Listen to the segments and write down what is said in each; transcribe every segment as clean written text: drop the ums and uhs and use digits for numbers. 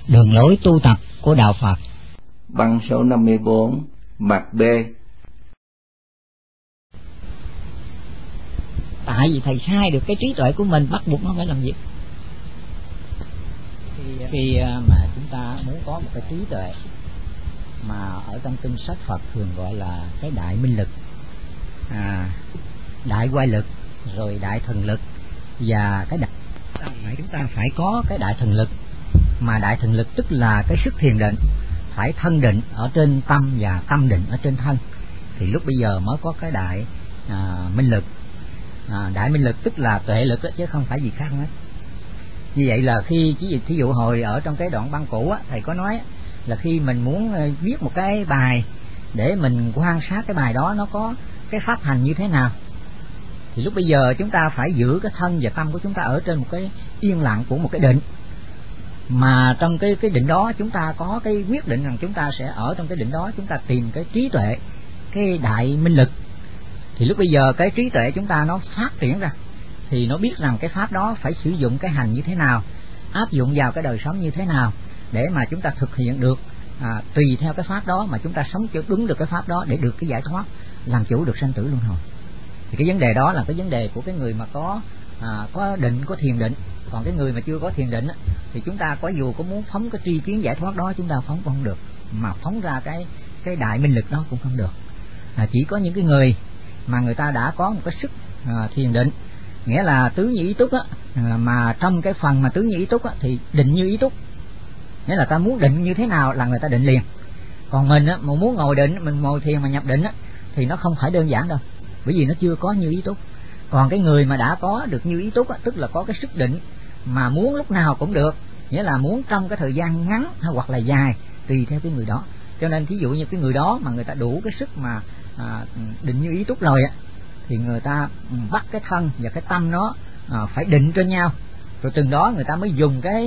Đường lối tu tập của Đạo Phật. Băng số 54, mặt B. Tại vì thầy sai được cái trí tuệ của mình, bắt buộc nó phải làm việc. Khi mà chúng ta muốn có một cái trí tuệ mà ở trong kinh sách Phật thường gọi là cái đại minh lực, đại oai lực, rồi đại thần lực, và cái chúng ta phải có cái đại thần lực. Mà đại thần lực tức là cái sức thiền định, phải thân định ở trên tâm và tâm định ở trên thân, thì lúc bây giờ mới có cái đại minh lực. Đại minh lực tức là tuệ lực đó, chứ không phải gì khác hết. Như vậy là khi thí dụ hồi ở trong cái đoạn băng cũ á, thầy có nói là khi mình muốn viết một cái bài để mình quan sát cái bài đó nó có cái pháp hành như thế nào, thì lúc bây giờ chúng ta phải giữ cái thân và tâm của chúng ta ở trên một cái yên lặng của một cái định. Mà trong cái định đó chúng ta có cái quyết định rằng chúng ta sẽ ở trong cái định đó, chúng ta tìm cái trí tuệ, cái đại minh lực. Thì lúc bây giờ cái trí tuệ chúng ta nó phát triển ra, thì nó biết rằng cái pháp đó phải sử dụng cái hành như thế nào, áp dụng vào cái đời sống như thế nào, để mà chúng ta thực hiện được tùy theo cái pháp đó mà chúng ta sống đúng được cái pháp đó để được cái giải thoát, làm chủ được sanh tử luân hồi. Thì cái vấn đề đó là cái vấn đề của cái người mà có định, có thiền định. Còn cái người mà chưa có thiền định thì chúng ta có dù có muốn phóng cái tri kiến giải thoát đó, chúng ta phóng cũng không được, mà phóng ra cái đại minh lực đó cũng không được. Chỉ có những cái người mà người ta đã có một cái sức thiền định, nghĩa là tứ như ý túc á, mà trong cái phần mà tứ như ý túc á, thì định như ý túc, nghĩa là ta muốn định như thế nào là người ta định liền. Còn mình á, mà muốn ngồi định, mình ngồi thiền mà nhập định á, thì nó không phải đơn giản đâu, bởi vì nó chưa có như ý túc. Còn cái người mà đã có được như ý túc á, tức là có cái sức định mà muốn lúc nào cũng được, nghĩa là muốn trong cái thời gian ngắn hay hoặc là dài, tùy theo cái người đó. Cho nên ví dụ như cái người đó mà người ta đủ cái sức mà định như ý túc rồi á, thì người ta bắt cái thân và cái tâm nó phải định trên nhau, rồi từng đó người ta mới dùng cái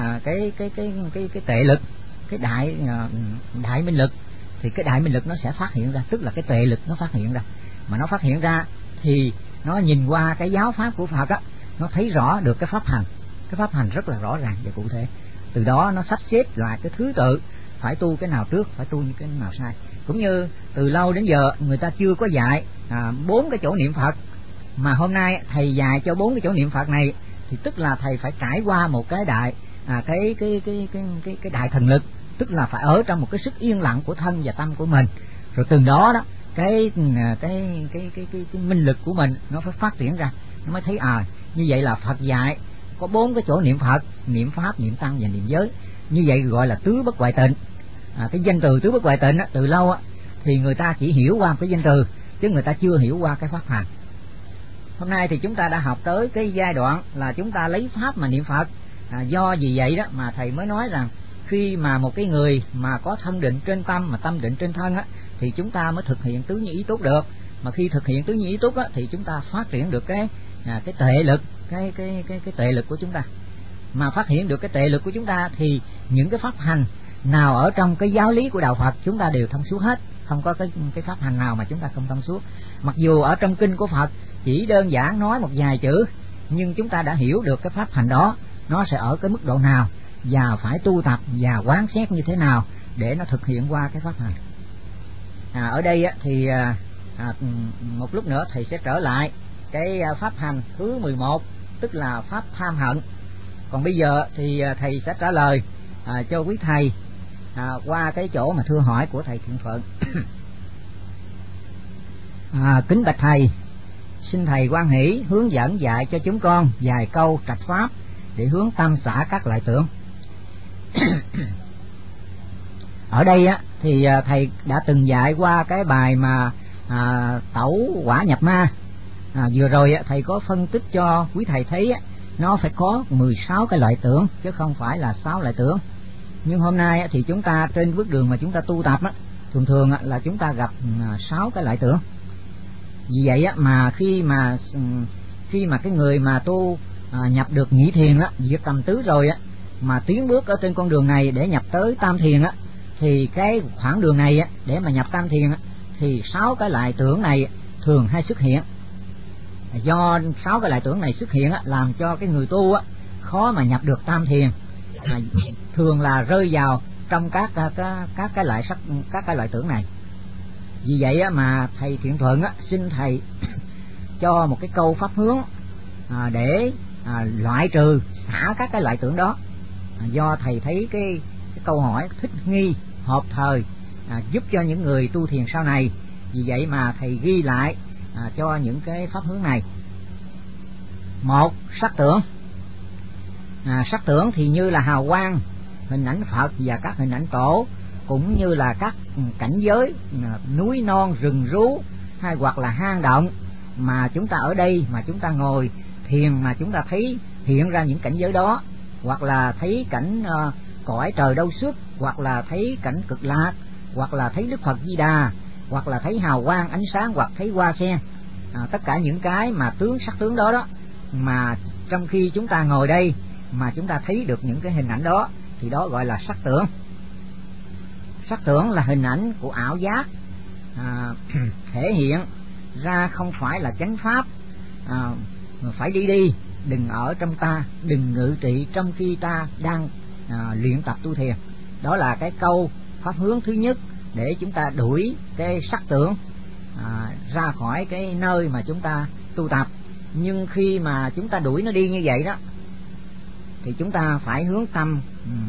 tệ lực, cái đại minh lực, thì cái đại minh lực nó sẽ phát hiện ra, tức là cái tệ lực nó phát hiện ra. Mà nó phát hiện ra thì nó nhìn qua cái giáo pháp của Phật á, nó thấy rõ được cái pháp hành rất là rõ ràng và cụ thể. Từ đó nó sắp xếp lại cái thứ tự, phải tu cái nào trước, phải tu như cái nào sai. Cũng như từ lâu đến giờ người ta chưa có dạy 4 cái chỗ niệm Phật, mà hôm nay thầy dạy cho 4 cái chỗ niệm Phật này, thì tức là thầy phải trải qua một cái đại cái đại thần lực, tức là phải ở trong một cái sức yên lặng của thân và tâm của mình, rồi từ đó đó cái minh lực của mình nó phải phát triển ra, nó mới thấy như vậy là Phật dạy có 4 cái chỗ niệm Phật, niệm pháp, niệm tăng và niệm giới, như vậy gọi là tứ bất hoại tịnh. Cái danh từ tứ bất hoại tịnh từ lâu thì người ta chỉ hiểu qua cái danh từ, chứ người ta chưa hiểu qua cái pháp hành. Hôm nay thì chúng ta đã học tới cái giai đoạn là chúng ta lấy pháp mà niệm Phật. Do vì vậy đó mà thầy mới nói rằng khi mà một cái người mà có thân định trên tâm mà tâm định trên thân thì chúng ta mới thực hiện tứ như ý túc được. Mà khi thực hiện tứ như ý túc thì chúng ta phát triển được cái tệ lực, cái tệ lực của chúng ta. Mà phát hiện được cái tệ lực của chúng ta thì những cái pháp hành nào ở trong cái giáo lý của đạo Phật chúng ta đều thông suốt hết, không có cái pháp hành nào mà chúng ta không thông suốt. Mặc dù ở trong kinh của Phật chỉ đơn giản nói một vài chữ, nhưng chúng ta đã hiểu được cái pháp hành đó nó sẽ ở cái mức độ nào và phải tu tập và quán xét như thế nào để nó thực hiện qua cái pháp hành. Ở đây thì một lúc nữa thầy sẽ trở lại cái pháp hành thứ 11, tức là pháp tham hận. Còn bây giờ thì thầy sẽ trả lời cho quý thầy qua cái chỗ mà thưa hỏi của thầy Thiện Phượng. Kính bạch thầy, xin thầy hoan hỷ hướng dẫn dạy cho chúng con vài câu trạch pháp để hướng tâm xả các loại tưởng. Ở đây thì thầy đã từng dạy qua cái bài mà tẩu quả nhập ma. Vừa rồi thầy có phân tích cho quý thầy thấy nó phải có 16 cái loại tưởng chứ không phải là 6 loại tưởng. Nhưng hôm nay thì chúng ta trên bước đường mà chúng ta tu tập thường thường là chúng ta gặp 6 cái loại tưởng. Vì vậy mà khi mà cái người mà tu nhập được nhị thiền diệt tầm tứ rồi mà tiến bước ở trên con đường này để nhập tới tam thiền thì cái khoảng đường này để mà nhập tam thiền thì 6 cái loại tưởng này thường hay xuất hiện. Do 6 cái loại tưởng này xuất hiện làm cho cái người tu khó mà nhập được tam thiền. thường là rơi vào trong các cái loại sắc, các cái loại tưởng này. Vì vậy mà thầy Thiện Thuận xin thầy cho một cái câu pháp hướng để loại trừ xả các cái loại tưởng đó. Do thầy thấy cái câu hỏi thích nghi, hợp thời, giúp cho những người tu thiền sau này. Vì vậy mà thầy ghi lại cho những cái pháp hướng này. Một, sắc tưởng. Sắc tưởng thì như là hào quang, hình ảnh Phật và các hình ảnh tổ, cũng như là các cảnh giới núi non rừng rú hay hoặc là hang động mà chúng ta ở đây mà chúng ta ngồi thiền mà chúng ta thấy hiện ra những cảnh giới đó, hoặc là thấy cảnh cõi trời đâu xuất, hoặc là thấy cảnh Cực Lạc, hoặc là thấy Đức Phật Di Đà, hoặc là thấy hào quang ánh sáng, hoặc thấy hoa sen. Tất cả những cái mà sắc tướng đó đó, mà trong khi chúng ta ngồi đây mà chúng ta thấy được những cái hình ảnh đó thì đó gọi là sắc tưởng. Sắc tưởng là hình ảnh của ảo giác, thể hiện ra không phải là chánh pháp, phải đi đừng ở trong ta, đừng ngự trị trong khi ta đang luyện tập tu thiền. Đó là cái câu pháp hướng thứ nhất để chúng ta đuổi cái sắc tưởng ra khỏi cái nơi mà chúng ta tu tập. Nhưng khi mà chúng ta đuổi nó đi như vậy đó thì chúng ta phải hướng tâm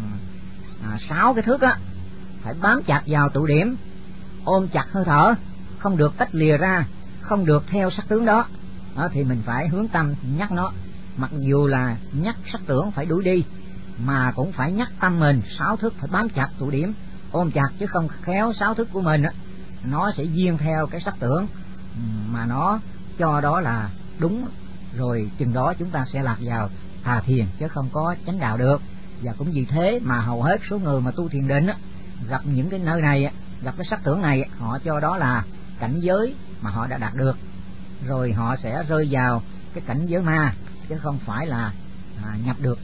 6 cái thước phải bám chặt vào tụ điểm, ôm chặt hơi thở, không được tách lìa ra, không được theo sắc tướng đó. Thì mình phải hướng tâm nhắc nó, mặc dù là nhắc sắc tưởng phải đuổi đi mà cũng phải nhắc tâm mình 6 thước phải bám chặt tụ điểm, ôm chặt, chứ không khéo 6 thước của mình nó sẽ duyên theo cái sắc tưởng mà nó cho đó là đúng, rồi chừng đó chúng ta sẽ lạc vào tà thiền chứ không có chánh đạo được. Và cũng vì thế mà hầu hết số người mà tu thiền định gặp những cái nơi này, gặp cái sắc tưởng này, họ cho đó là cảnh giới mà họ đã đạt được, rồi họ sẽ rơi vào cái cảnh giới ma chứ không phải là nhập được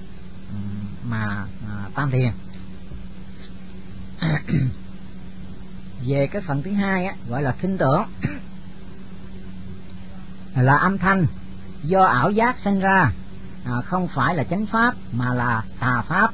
mà tam thiền. Về cái phần thứ hai gọi là thinh tưởng, là âm thanh do ảo giác sinh ra, không phải là chánh pháp mà là tà pháp.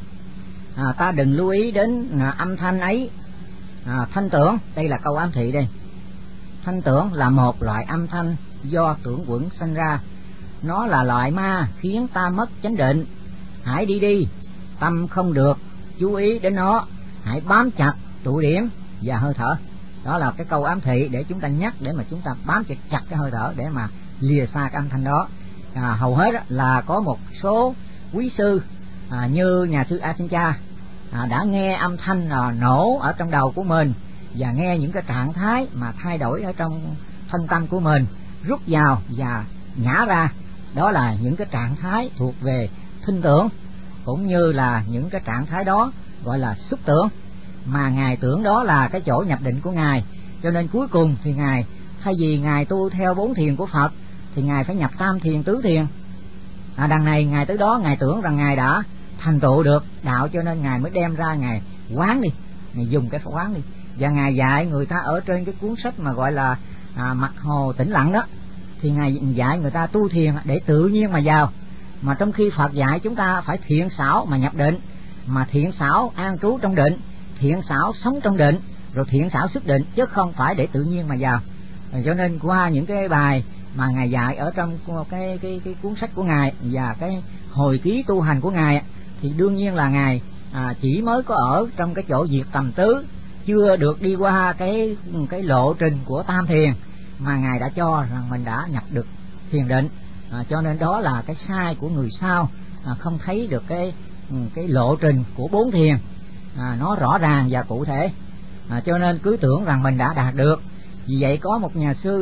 Ta đừng lưu ý đến âm thanh ấy. Thanh tưởng, đây là câu ám thị đây. Thanh tưởng là một loại âm thanh do tưởng quẩn sinh ra, nó là loại ma khiến ta mất chánh định. Hãy đi, tâm không được chú ý đến nó, hãy bám chặt tụ điểm và hơi thở. Đó là cái câu ám thị để chúng ta nhắc, để mà chúng ta bám chặt cái hơi thở để mà lìa xa cái âm thanh đó. Hầu hết là có một số quý sư như nhà sư A Sinh Cha đã nghe âm thanh nổ ở trong đầu của mình và nghe những cái trạng thái mà thay đổi ở trong thân tâm của mình, rút vào và nhả ra. Đó là những cái trạng thái thuộc về thinh tưởng, cũng như là những cái trạng thái đó gọi là xúc tưởng. Mà Ngài tưởng đó là cái chỗ nhập định của Ngài, cho nên cuối cùng thì Ngài, thay vì Ngài tu theo 4 thiền của Phật thì Ngài phải nhập tam thiền tứ thiền. Đằng này Ngài tới đó Ngài tưởng rằng Ngài đã thành tựu được đạo, cho nên Ngài mới đem ra Ngài quán đi, Ngài dùng cái quán đi. Và Ngài dạy người ta ở trên cái cuốn sách mà gọi là Mặt Hồ Tĩnh Lặng đó, thì Ngài dạy người ta tu thiền để tự nhiên mà vào. Mà trong khi Phật dạy chúng ta phải thiện xảo mà nhập định, mà thiện xảo an trú trong định, thiện xảo sống trong định, rồi thiện xảo xuất định, chứ không phải để tự nhiên mà vào. Cho nên qua những cái bài mà Ngài dạy ở trong cái cuốn sách của Ngài và cái hồi ký tu hành của Ngài thì đương nhiên là Ngài chỉ mới có ở trong cái chỗ diệt tầm tứ, chưa được đi qua cái lộ trình của tam thiền, mà Ngài đã cho rằng mình đã nhập được thiền định. Cho nên đó là cái sai của người sau, không thấy được cái lộ trình của 4 thiền nó rõ ràng và cụ thể, cho nên cứ tưởng rằng mình đã đạt được. Vì vậy có một nhà sư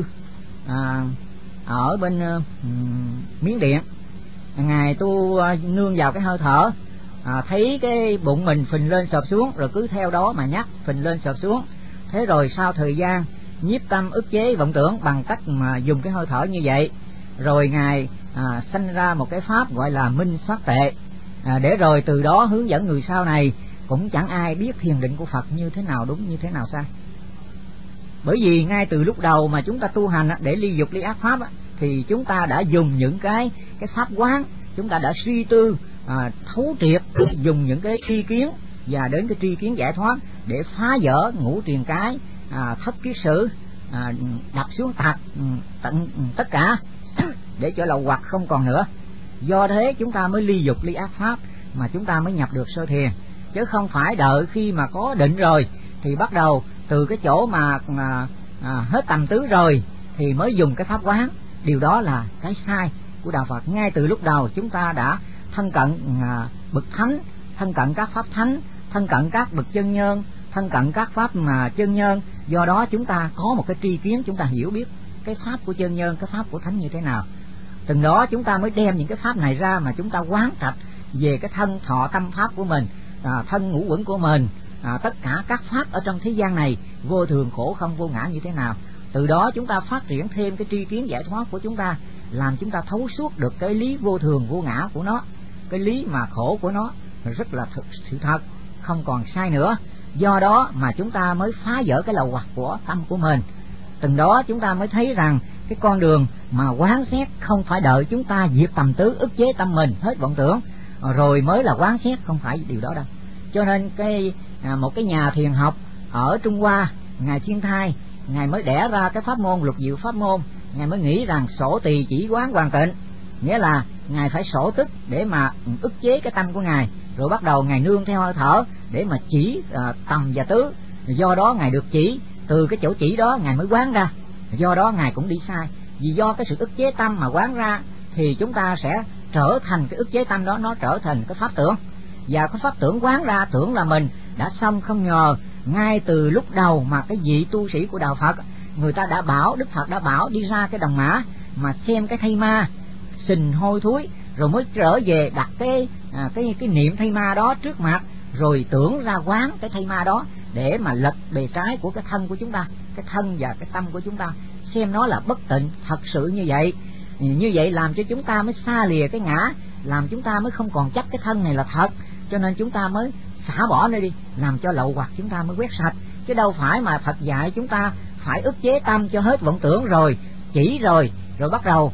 ở bên Miến Điện, Ngài tu nương vào cái hơi thở, thấy cái bụng mình phình lên sợp xuống, rồi cứ theo đó mà nhắc phình lên sợp xuống. Thế rồi sau thời gian nhiếp tâm ức chế vọng tưởng bằng cách mà dùng cái hơi thở như vậy, rồi Ngài sanh ra một cái pháp gọi là minh sát tệ, để rồi từ đó hướng dẫn người sau này. Cũng chẳng ai biết thiền định của Phật như thế nào đúng, như thế nào sai. Bởi vì ngay từ lúc đầu mà chúng ta tu hành để ly dục ly ác pháp thì chúng ta đã dùng những cái pháp quán, chúng ta đã suy tư thấu triệt, dùng những cái tri kiến và đến cái tri kiến giải thoát để phá vỡ ngũ triền cái, thất kiết sử, đập xuống tạc tận tất cả để cho lậu hoặc không còn nữa. Do thế chúng ta mới ly dục ly ác pháp, mà chúng ta mới nhập được sơ thiền, chứ không phải đợi khi mà có định rồi thì bắt đầu từ cái chỗ mà hết tầm tứ rồi thì mới dùng cái pháp quán. Điều đó là cái sai của đạo Phật. Ngay từ lúc đầu chúng ta đã thân cận bậc thánh, thân cận các pháp thánh, thân cận các bậc chân nhân, thân cận các pháp mà chân nhân. Do đó chúng ta có một cái tri kiến, chúng ta hiểu biết cái pháp của chân nhân, cái pháp của thánh như thế nào. Từng đó chúng ta mới đem những cái pháp này ra mà chúng ta quán trạch về cái thân thọ tâm pháp của mình, thân ngũ uẩn của mình, tất cả các pháp ở trong thế gian này vô thường khổ không vô ngã như thế nào. Từ đó chúng ta phát triển thêm cái tri kiến giải thoát của chúng ta, làm chúng ta thấu suốt được cái lý vô thường vô ngã của nó, cái lý mà khổ của nó rất là sự thật, không còn sai nữa. Do đó mà chúng ta mới phá vỡ cái lậu hoặc của tâm của mình. Từng đó chúng ta mới thấy rằng cái con đường mà quán xét không phải đợi chúng ta diệt tầm tứ, ức chế tâm mình hết vọng tưởng rồi mới là quán xét, không phải điều đó đâu. Cho nên một cái nhà thiền học ở Trung Hoa, ngài Thiên Thai, ngài mới đẻ ra cái pháp môn lục diệu pháp môn. Ngài mới nghĩ rằng sổ tỳ chỉ quán hoàn tịnh, nghĩa là ngài phải sổ tức để mà ức chế cái tâm của ngài, rồi bắt đầu ngài nương theo hơi thở để mà chỉ tầm và tứ. Do đó ngài được chỉ, từ cái chỗ chỉ đó ngài mới quán ra. Do đó ngài cũng đi sai, vì do cái sự ức chế tâm mà quán ra thì chúng ta sẽ trở thành cái ức chế tâm đó, nó trở thành cái pháp tưởng. Và cái pháp tưởng quán ra, tưởng là mình đã xong không ngờ ngay từ lúc đầu mà cái vị tu sĩ của đạo Phật, người ta đã bảo, Đức Phật đã bảo đi ra cái đồng mã mà xem cái thây ma sình hôi thối, rồi mới trở về đặt cái niệm thây ma đó trước mặt, rồi tưởng ra quán cái thây ma đó để mà lật bề trái của cái thân của chúng ta, cái thân và cái tâm của chúng ta, xem nó là bất tịnh thật sự như vậy. Như vậy làm cho chúng ta mới xa lìa cái ngã, làm chúng ta mới không còn chắc cái thân này là thật, cho nên chúng ta mới xả bỏ nó đi, làm cho lậu hoặc chúng ta mới quét sạch. Chứ đâu phải mà Phật dạy chúng ta phải ức chế tâm cho hết vọng tưởng rồi, chỉ rồi bắt đầu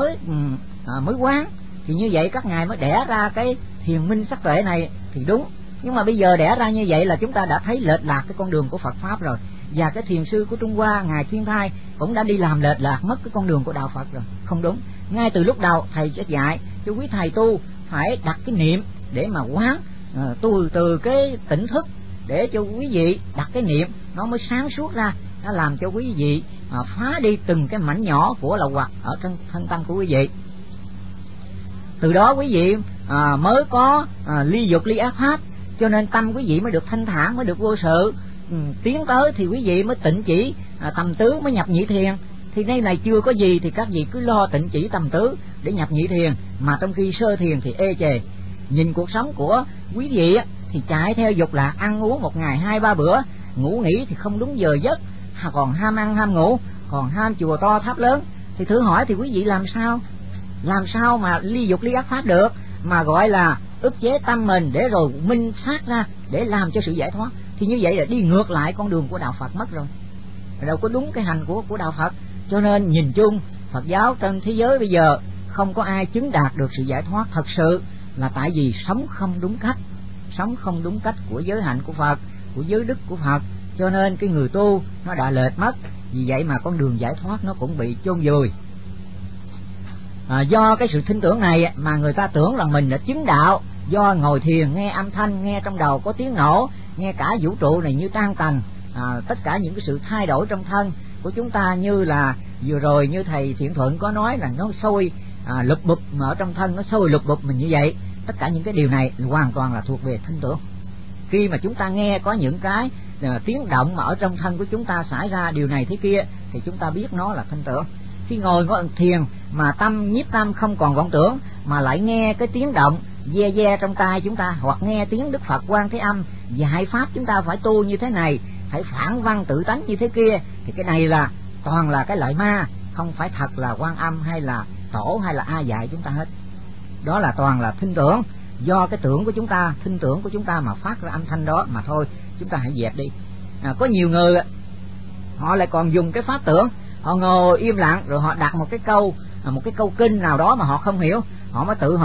mới quán. Thì như vậy các ngài mới đẻ ra cái thiền minh sắc tuệ này thì đúng. Nhưng mà bây giờ đẻ ra như vậy là chúng ta đã thấy lệch lạc cái con đường của Phật Pháp rồi. Và cái thiền sư của Trung Hoa, ngài Thiên Thai, cũng đã đi làm lệch lạc mất cái con đường của đạo Phật rồi, không đúng. Ngay từ lúc đầu thầy sẽ dạy cho quý thầy tu phải đặt cái niệm để mà quán, tu từ cái tỉnh thức để cho quý vị đặt cái niệm, nó mới sáng suốt ra, nó làm cho quý vị phá đi từng cái mảnh nhỏ của lậu hoặc ở trong thân tâm của quý vị. Từ đó quý vị mới có ly dục ly ác pháp, cho nên tâm quý vị mới được thanh thản, mới được vô sự. Tiến tới thì quý vị mới tịnh chỉ tầm tứ, mới nhập nhị thiền. Thì đây này chưa có gì thì các vị cứ lo tịnh chỉ tầm tứ để nhập nhị thiền, mà trong khi sơ thiền thì ê chề. Nhìn cuộc sống của quý vị thì chạy theo dục lạc, ăn uống một ngày 2-3 bữa, ngủ nghỉ thì không đúng giờ giấc, còn ham ăn ham ngủ, còn ham chùa to tháp lớn. Thì thử hỏi thì quý vị làm sao mà ly dục ly ác pháp được, mà gọi là ức chế tâm mình để rồi minh sát ra để làm cho sự giải thoát. Thì như vậy là đi ngược lại con đường của đạo Phật mất rồi, đâu có đúng cái hành của đạo Phật. Cho nên nhìn chung Phật giáo trên thế giới bây giờ không có ai chứng đạt được sự giải thoát thật sự, là tại vì sống không đúng cách của giới hạnh của Phật, của giới đức của Phật. Cho nên cái người tu nó đã lệch mất, vì vậy mà con đường giải thoát nó cũng bị chôn vùi. Do cái sự tin tưởng này mà người ta tưởng rằng mình đã chứng đạo, do ngồi thiền nghe âm thanh, nghe trong đầu có tiếng nổ, nghe cả vũ trụ này như tan tành, tất cả những cái sự thay đổi trong thân của chúng ta, như là vừa rồi như thầy Thiện Thuận có nói là nó sôi lục bụp ở trong thân, nó sôi lục bụp mình như vậy. Tất cả những cái điều này hoàn toàn là thuộc về tin tưởng. Khi mà chúng ta nghe có những cái tiếng động mà ở trong thân của chúng ta xảy ra điều này thế kia thì chúng ta biết nó là tin tưởng. Khi ngồi thiền mà nhiếp tâm không còn vọng tưởng, mà lại nghe cái tiếng động ve trong tai chúng ta, hoặc nghe tiếng Đức Phật Quan Thế Âm dạy pháp chúng ta phải tu như thế này, phải phản văn tự tánh như thế kia, thì cái này là toàn là cái lợi ma, không phải thật là Quan Âm hay là Tổ hay là ai dạy chúng ta hết. Đó là toàn là tin tưởng, do cái tưởng của chúng ta, tin tưởng của chúng ta mà phát ra âm thanh đó mà thôi. Chúng ta hãy dẹp đi. Có nhiều người họ lại còn dùng cái pháp tưởng, họ ngồi im lặng rồi họ đặt một cái câu kinh nào đó mà họ không hiểu, họ mới tự hỏi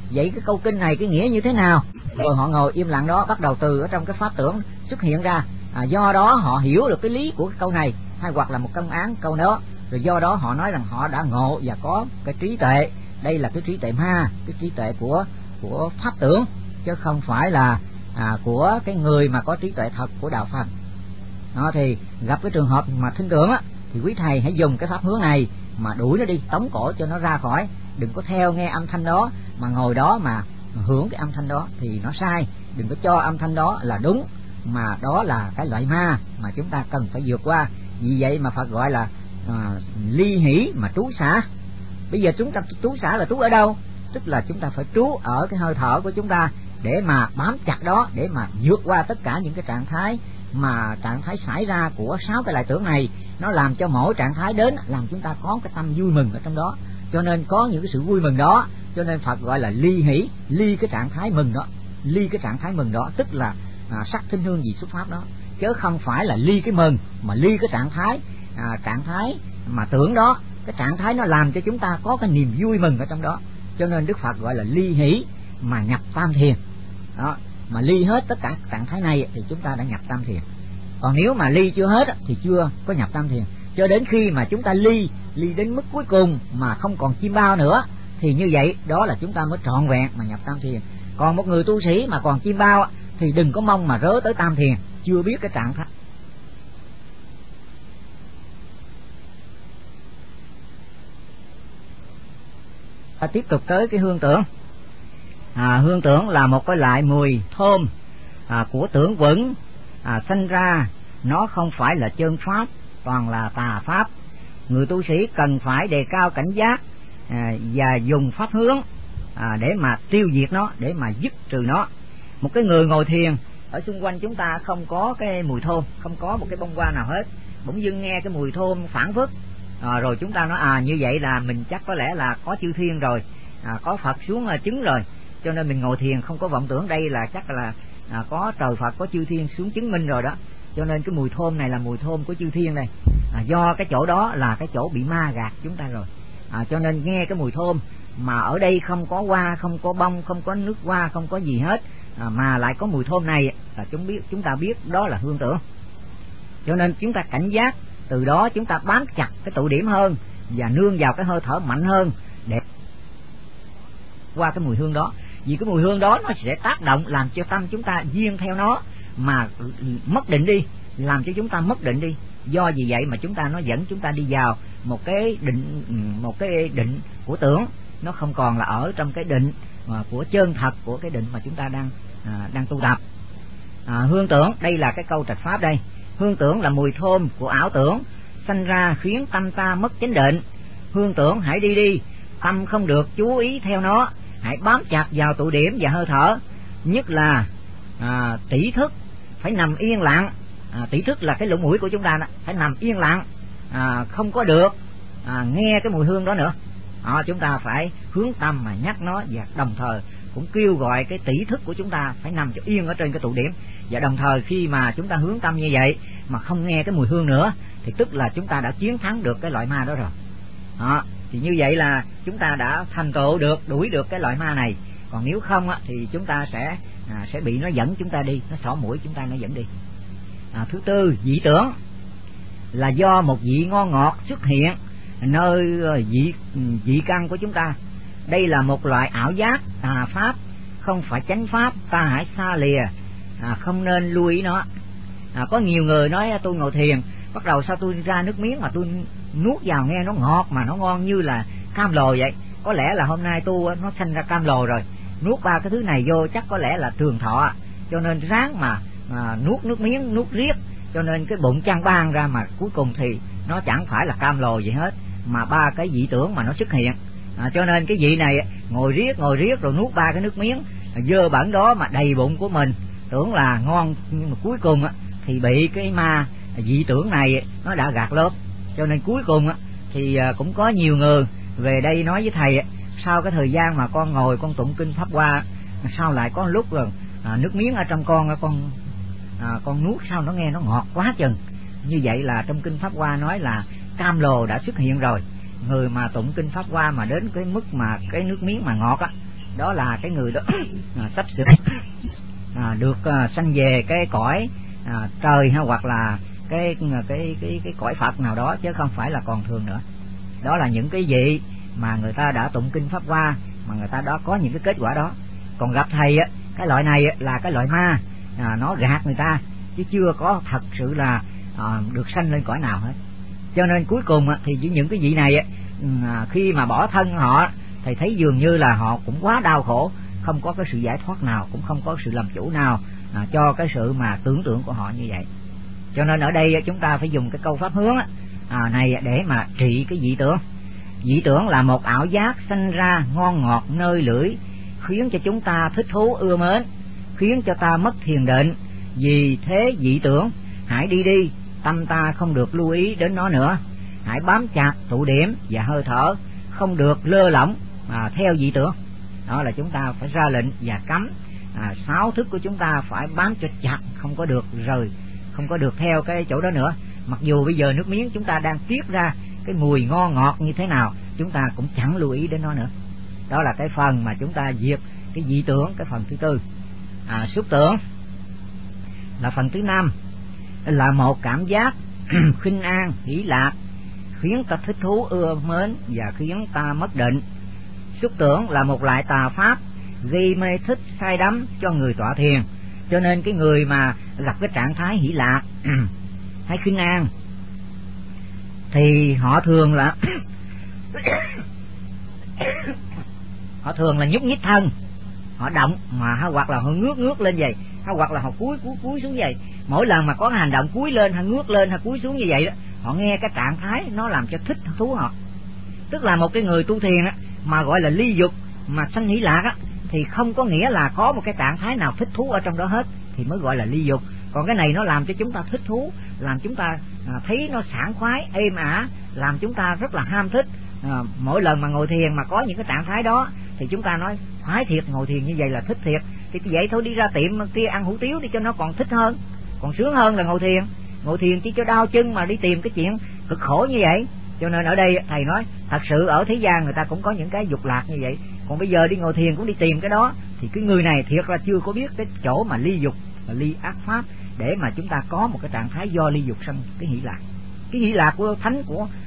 vậy cái câu kinh này cái nghĩa như thế nào? Rồi họ ngồi im lặng đó, bắt đầu từ ở trong cái pháp tưởng xuất hiện ra. Do đó họ hiểu được cái lý của cái câu này, hay hoặc là một công án câu đó, rồi do đó họ nói rằng họ đã ngộ và có cái trí tuệ. Đây là cái trí tuệ ma, cái trí tuệ của pháp tưởng, chứ không phải là của cái người mà có trí tuệ thật của đạo Phật. Đó, thì gặp cái trường hợp mà thinh tưởng á, thì quý thầy hãy dùng cái pháp hướng này mà đuổi nó đi, tống cổ cho nó ra khỏi, đừng có theo nghe âm thanh đó mà ngồi đó mà hưởng cái âm thanh đó thì nó sai. Đừng có cho âm thanh đó là đúng, mà đó là cái loại ma mà chúng ta cần phải vượt qua. Vì vậy mà Phật gọi là ly hỷ mà trú xả. Bây giờ chúng ta trú xả là trú ở đâu? Tức là chúng ta phải trú ở cái hơi thở của chúng ta, để mà bám chặt đó, để mà vượt qua tất cả những cái trạng thái xảy ra của 6 cái loại tưởng này. Nó làm cho mỗi trạng thái đến làm chúng ta có cái tâm vui mừng ở trong đó, cho nên có những cái sự vui mừng đó, cho nên Phật gọi là ly hỷ, ly cái trạng thái mừng đó, ly cái trạng thái mừng đó, tức là sắc thinh hương vị xuất pháp đó, chứ không phải là ly cái mừng, mà ly cái trạng thái mà tưởng đó. Cái trạng thái nó làm cho chúng ta có cái niềm vui mừng ở trong đó, cho nên Đức Phật gọi là ly hỷ mà nhập tam thiền đó. Mà ly hết tất cả trạng thái này thì chúng ta đã nhập tam thiền. Còn nếu mà ly chưa hết thì chưa có nhập tam thiền. Cho đến khi mà chúng ta ly đến mức cuối cùng mà không còn chim bao nữa, thì như vậy đó là chúng ta mới trọn vẹn mà nhập tam thiền. Còn một người tu sĩ mà còn chim bao thì đừng có mong mà rớ tới tam thiền, chưa biết cái trạng thái. Tiếp tục tới cái hương tưởng. Hương tưởng là một cái loại mùi thơm của tưởng quẩn sanh ra. Nó không phải là chân pháp, toàn là tà pháp. Người tu sĩ cần phải đề cao cảnh giác và dùng pháp hướng để mà tiêu diệt nó, để mà dứt trừ nó. Một cái người ngồi thiền, ở xung quanh chúng ta không có cái mùi thơm, không có một cái bông hoa nào hết, bỗng dưng nghe cái mùi thơm phảng phất, rồi chúng ta nói như vậy là mình chắc có lẽ là có chư thiên rồi, có Phật xuống chứng rồi, cho nên mình ngồi thiền không có vọng tưởng đây là chắc là có trời Phật, có chư thiên xuống chứng minh rồi đó. Cho nên cái mùi thơm này là mùi thơm của chư thiên đây. Do cái chỗ đó là cái chỗ bị ma gạt chúng ta rồi, cho nên nghe cái mùi thơm mà ở đây không có hoa, không có bông, không có nước hoa, không có gì hết, mà lại có mùi thơm này là chúng ta biết đó là hương tưởng. Cho nên chúng ta cảnh giác, từ đó chúng ta bám chặt cái tụ điểm hơn và nương vào cái hơi thở mạnh hơn để qua cái mùi hương đó. Vì cái mùi hương đó nó sẽ tác động làm cho tâm chúng ta duyên theo nó mà mất định đi, làm cho chúng ta mất định đi. Do vì vậy mà nó dẫn chúng ta đi vào một cái định của tưởng, nó không còn là ở trong cái định của chân thật của cái định mà chúng ta đang tu tập. Hương tưởng đây là cái câu trạch pháp đây. Hương tưởng là mùi thơm của ảo tưởng sanh ra khiến tâm ta mất chánh định. Hương tưởng hãy đi, tâm không được chú ý theo nó, hãy bám chặt vào tụ điểm và hơi thở. Nhất là tỷ thức phải nằm yên lặng. Tỷ thức là cái lỗ mũi của chúng ta đó, phải nằm yên lặng, không có được nghe cái mùi hương đó nữa. Chúng ta phải hướng tâm mà nhắc nó, và đồng thời cũng kêu gọi cái tỷ thức của chúng ta phải nằm cho yên ở trên cái tụ điểm. Và đồng thời khi mà chúng ta hướng tâm như vậy mà không nghe cái mùi hương nữa thì tức là chúng ta đã chiến thắng được cái loại ma đó rồi. Thì như vậy là chúng ta đã thành tựu được, đuổi được cái loại ma này. Còn nếu không thì chúng ta sẽ bị nó dẫn chúng ta đi, nó xỏ mũi chúng ta, nó dẫn đi. Thứ tư, vị tưởng là do một vị ngon ngọt xuất hiện nơi vị căn của chúng ta. Đây là một loại ảo giác tà pháp, không phải chánh pháp, ta hãy xa lìa, không nên lưu ý nó. Có nhiều người nói tôi ngồi thiền, bắt đầu sao tôi ra nước miếng mà tôi nuốt vào nghe nó ngọt mà nó ngon như là cam lồ vậy. Có lẽ là hôm nay tu nó sanh ra cam lồ rồi, nuốt ba cái thứ này vô chắc có lẽ là trường thọ, cho nên ráng mà nuốt nước miếng, nuốt riết, cho nên cái bụng chăn ban ra mà cuối cùng thì nó chẳng phải là cam lồ gì hết, mà ba cái vị tưởng mà nó xuất hiện. Cho nên cái vị này ngồi riết rồi nuốt ba cái nước miếng dơ bẩn đó mà đầy bụng của mình, tưởng là ngon, nhưng mà cuối cùng thì bị cái ma vị tưởng này nó đã gạt lớp. Cho nên cuối cùng thì cũng có nhiều người về đây nói với thầy, sau cái thời gian mà con ngồi con tụng kinh Pháp Hoa, sao lại có lúc rồi nước miếng ở trong con nuốt sao nó nghe nó ngọt quá chừng. Như vậy là trong kinh Pháp Hoa nói là cam lồ đã xuất hiện rồi. Người mà tụng kinh Pháp Hoa mà đến cái mức mà cái nước miếng mà ngọt đó là cái người đó sắp sửa được sanh về cái cõi trời hay hoặc là cái cõi Phật nào đó, chứ không phải là còn thường nữa. Đó là những cái vị mà người ta đã tụng kinh Pháp Hoa, mà người ta đã có những cái kết quả đó. Còn gặp thầy á, cái loại này là cái loại ma, nó gạt người ta chứ chưa có thật sự là được sanh lên cõi nào hết. Cho nên cuối cùng thì những cái vị này khi mà bỏ thân họ, thầy thấy dường như là họ cũng quá đau khổ, không có cái sự giải thoát nào, cũng không có sự làm chủ nào cho cái sự mà tưởng tượng của họ như vậy. Cho nên ở đây chúng ta phải dùng cái câu pháp hướng này để mà trị cái dị tưởng. Dị tưởng là một ảo giác sanh ra ngon ngọt nơi lưỡi, khiến cho chúng ta thích thú ưa mến, khiến cho ta mất thiền định. Vì thế dị tưởng hãy đi đi, tâm ta không được lưu ý đến nó nữa. Hãy bám chặt tụ điểm và hơi thở, không được lơ lỏng theo dị tưởng. Đó là chúng ta phải ra lệnh và cấm 6 thức của chúng ta phải bám cho chặt, không có được rời, không có được theo cái chỗ đó nữa. Mặc dù bây giờ nước miếng chúng ta đang tiết ra cái mùi ngon ngọt như thế nào, chúng ta cũng chẳng lưu ý đến nó nữa. Đó là cái phần mà chúng ta diệt cái dị tưởng, cái phần thứ tư. Xúc tưởng là phần thứ năm, là một cảm giác khinh an, hỷ lạc, khiến ta thích thú ưa mến và khiến ta mất định. Xúc tưởng là một loại tà pháp gây mê thích say đắm cho người tọa thiền. Cho nên cái người mà gặp cái trạng thái hỷ lạc hay khinh an thì họ thường là họ thường là nhúc nhích thân, họ động mà hoặc là họ ngước lên vậy, hoặc là họ cúi xuống vậy. Mỗi lần mà có hành động cúi lên hay ngước lên hay cúi xuống như vậy đó, họ nghe cái trạng thái nó làm cho thích thú họ. Tức là một cái người tu thiền mà gọi là ly dục mà sanh hỷ lạc thì không có nghĩa là có một cái trạng thái nào thích thú ở trong đó hết thì mới gọi là ly dục. Còn cái này nó làm cho chúng ta thích thú, làm chúng ta thấy nó sảng khoái, êm ả, làm chúng ta rất là ham thích. Mỗi lần mà ngồi thiền mà có những cái trạng thái đó thì chúng ta nói khoái thiệt, ngồi thiền như vậy là thích thiệt. Thì vậy thôi, đi ra tiệm kia ăn hủ tiếu đi cho nó còn thích hơn, còn sướng hơn là ngồi thiền. Ngồi thiền chỉ cho đau chân mà đi tìm cái chuyện cực khổ như vậy. Cho nên ở đây thầy nói thật sự ở thế gian người ta cũng có những cái dục lạc như vậy, còn bây giờ đi ngồi thiền cũng đi tìm cái đó, thì cái người này thiệt là chưa có biết cái chỗ mà ly dục và ly ác pháp, để mà chúng ta có một cái trạng thái do ly dục sanh cái hỷ lạc. Cái hỷ lạc của thánh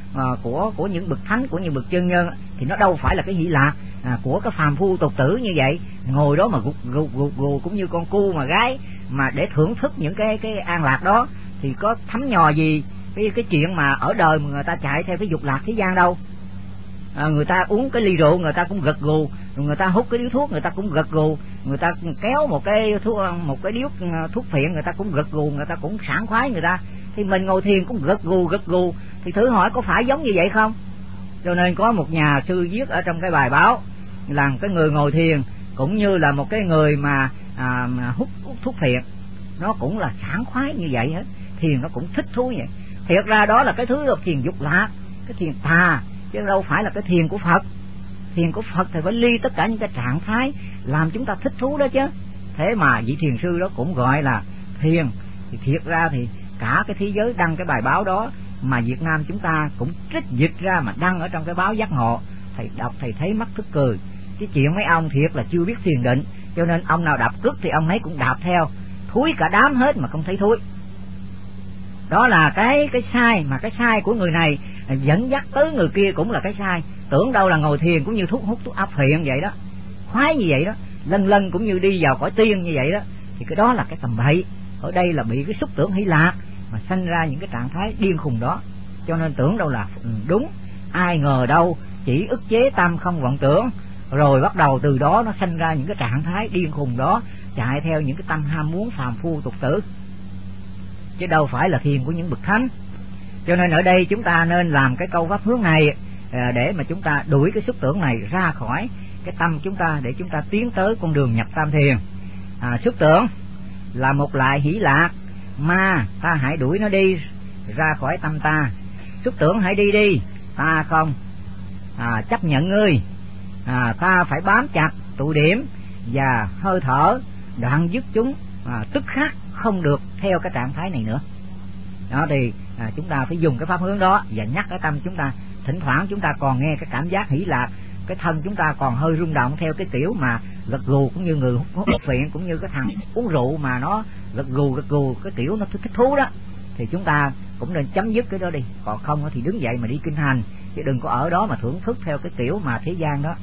của những bậc thánh, của những bậc chân nhân thì nó đâu phải là cái hỷ lạc của cái phàm phu tục tử như vậy, ngồi đó mà gù cũng như con cu mà gái mà để thưởng thức những cái an lạc đó, thì có thấm nhò gì cái chuyện mà ở đời mà người ta chạy theo cái dục lạc thế gian đâu. Người ta uống cái ly rượu người ta cũng gật gù, rồi người ta hút cái điếu thuốc người ta cũng gật gù, người ta kéo một cái điếu thuốc phiện người ta cũng gật gù, người ta cũng sảng khoái người ta. Thì mình ngồi thiền cũng gật gù, thì thử hỏi có phải giống như vậy không? Cho nên có một nhà sư viết ở trong cái bài báo là cái người ngồi thiền cũng như là một cái người mà hút thuốc phiện, nó cũng là sảng khoái như vậy hết, thiền nó cũng thích thú vậy. Thiệt ra đó là cái thứ thiền dục lạc, cái thiền tà, chứ đâu phải là cái thiền của Phật. Thiền của Phật thì phải ly tất cả những cái trạng thái làm chúng ta thích thú đó chứ. Thế mà vị thiền sư đó cũng gọi là thiền. Thì thiệt ra thì cả cái thế giới đăng cái bài báo đó, mà Việt Nam chúng ta cũng trích dịch ra mà đăng ở trong cái báo Giác Ngộ. Thầy đọc thầy thấy mắc tức cười. Cái chuyện mấy ông thiệt là chưa biết thiền định, cho nên ông nào đạp cước thì ông ấy cũng đạp theo, thúi cả đám hết mà không thấy thúi. Đó là cái sai, mà cái sai của người này dẫn dắt tới người kia cũng là cái sai. Tưởng đâu là ngồi thiền cũng như hút thuốc áp phiện vậy đó, khoái như vậy đó, lần cũng như đi vào cõi tiên như vậy đó, thì cái đó là cái tầm bậy. Ở đây là bị cái xúc tưởng hỷ lạc mà sanh ra những cái trạng thái điên khùng đó. Cho nên tưởng đâu là đúng, ai ngờ đâu chỉ ức chế tâm không vọng tưởng, rồi bắt đầu từ đó nó sanh ra những cái trạng thái điên khùng đó, chạy theo những cái tâm ham muốn phàm phu tục tử, chứ đâu phải là thiền của những bậc thánh. Cho nên ở đây chúng ta nên làm cái câu pháp hướng này để mà chúng ta đuổi cái xúc tưởng này ra khỏi cái tâm chúng ta, để chúng ta tiến tới con đường nhập tam thiền. Xúc tưởng là một loại hỷ lạc mà ta hãy đuổi nó đi ra khỏi tâm ta. Xúc tưởng hãy đi đi, ta không chấp nhận ngươi. Ta phải bám chặt tụ điểm và hơi thở, đoạn dứt chúng tức khắc, không được theo cái trạng thái này nữa. Đó thì chúng ta phải dùng cái pháp hướng đó và nhắc cái tâm chúng ta. Thỉnh thoảng chúng ta còn nghe cái cảm giác hỷ lạc cái thân chúng ta còn hơi rung động theo cái kiểu mà gật gù, cũng như người hút phiện, cũng như cái thằng uống rượu mà nó gật gù cái kiểu nó thích thú đó, thì chúng ta cũng nên chấm dứt cái đó đi. Còn không thì đứng dậy mà đi kinh hành, chứ đừng có ở đó mà thưởng thức theo cái kiểu mà thế gian đó.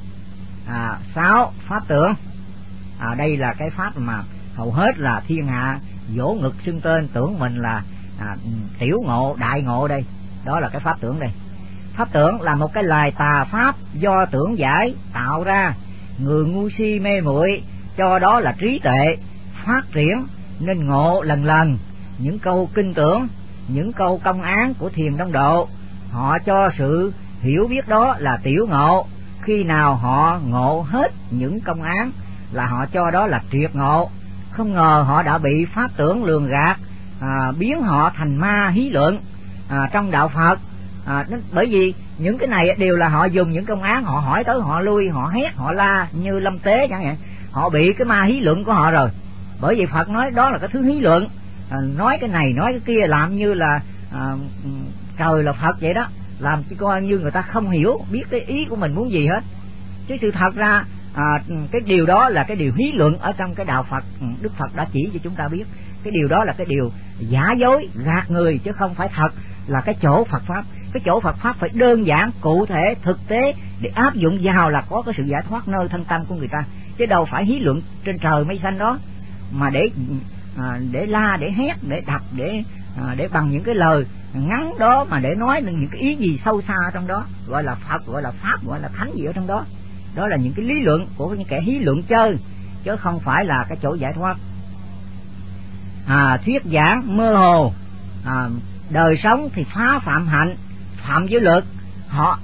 6. Pháp tưởng. Đây là cái pháp mà hầu hết là thiên hạ vỗ ngực xưng tên, tưởng mình là tiểu ngộ, đại ngộ đây. Đó là cái pháp tưởng đây. Pháp tưởng là một cái loài tà pháp do tưởng giải tạo ra, người ngu si mê muội cho đó là trí tuệ phát triển nên ngộ lần lần những câu kinh tưởng, những câu công án của thiền đông độ. Họ cho sự hiểu biết đó là tiểu ngộ. Khi nào họ ngộ hết những công án là họ cho đó là triệt ngộ. Không ngờ họ đã bị pháp tưởng lường gạt, biến họ thành ma hí luận trong đạo Phật. Bởi vì những cái này đều là họ dùng những công án, họ hỏi tới họ lui, họ hét họ la như Lâm Tế chẳng hạn, họ bị cái ma hí luận của họ rồi. Bởi vì Phật nói đó là cái thứ hí luận, nói cái này nói cái kia, làm như là trời là Phật vậy đó, làm cho coi như người ta không hiểu biết cái ý của mình muốn gì hết. Chứ sự thật ra cái điều đó là cái điều hí luận ở trong cái đạo Phật. Đức Phật đã chỉ cho chúng ta biết cái điều đó là cái điều giả dối gạt người, chứ không phải thật là cái chỗ Phật pháp. Cái chỗ Phật pháp phải đơn giản, cụ thể, thực tế để áp dụng vào là có cái sự giải thoát nơi thân tâm của người ta, chứ đâu phải hí luận trên trời mây xanh đó mà để la, để hét, để đập, để bằng những cái lời ngắn đó mà để nói được những cái ý gì sâu xa trong đó, gọi là Phật, gọi là pháp, gọi là thánh gì ở trong đó. Đó là những cái lý luận của những kẻ hí luận chơi, chứ không phải là cái chỗ giải thoát. Thuyết giảng mơ hồ, đời sống thì phá phạm hạnh, phạm giới luật. Họ